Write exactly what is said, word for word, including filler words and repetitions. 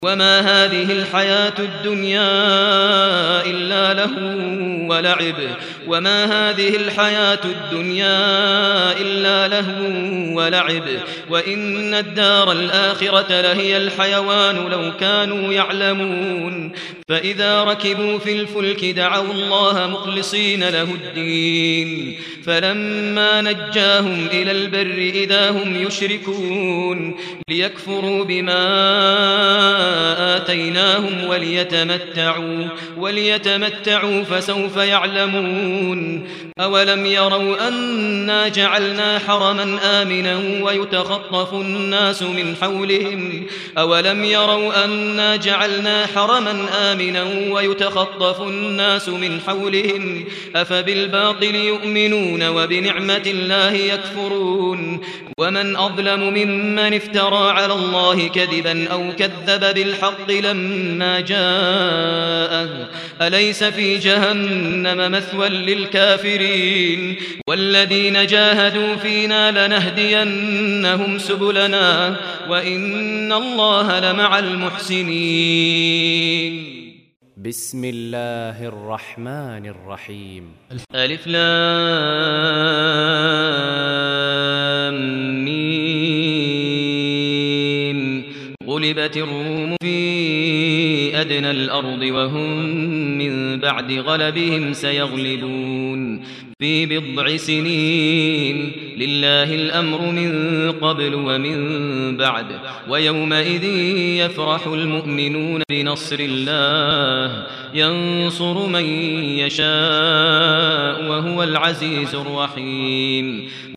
وما هذه الحياة الدنيا إلا لهو ولعب وما هذه الحياة الدنيا إلا لهو ولعب وإن الدار الآخرة لهي الحيوان لو كانوا يعلمون فإذا ركبوا في الفلك دعوا الله مخلصين له الدين فلما نجاهم إلى البر إذا هم يشركون ليكفروا بما آتيناهم وليتمتعوا وليتمتعوا فسوف يعلمون أولم يروا أنا جعلنا حرما آمنا ويتخطف الناس من حولهم أولم يروا أنا جعلنا حرما آمنا ويتخطف الناس من حولهم أفبالباطل يؤمنون وبنعمة الله يكفرون ومن أظلم ممن افترى على الله كذبا أو كذب بالحق لما جاءه أليس في جهنم مثوى للكافرين والذين جاهدوا فينا لنهدينهم سبلنا وإن الله لمع المحسنين بسم الله الرحمن الرحيم ألف لام ميم غلبت الروم في أدنى الأرض وهم من بعد غلبهم سيغلبون في بضع سنين لله الأمر من قبل ومن بعد ويومئذ يفرح المؤمنون بنصر الله ينصر من يشاء وهو العزيز الرحيم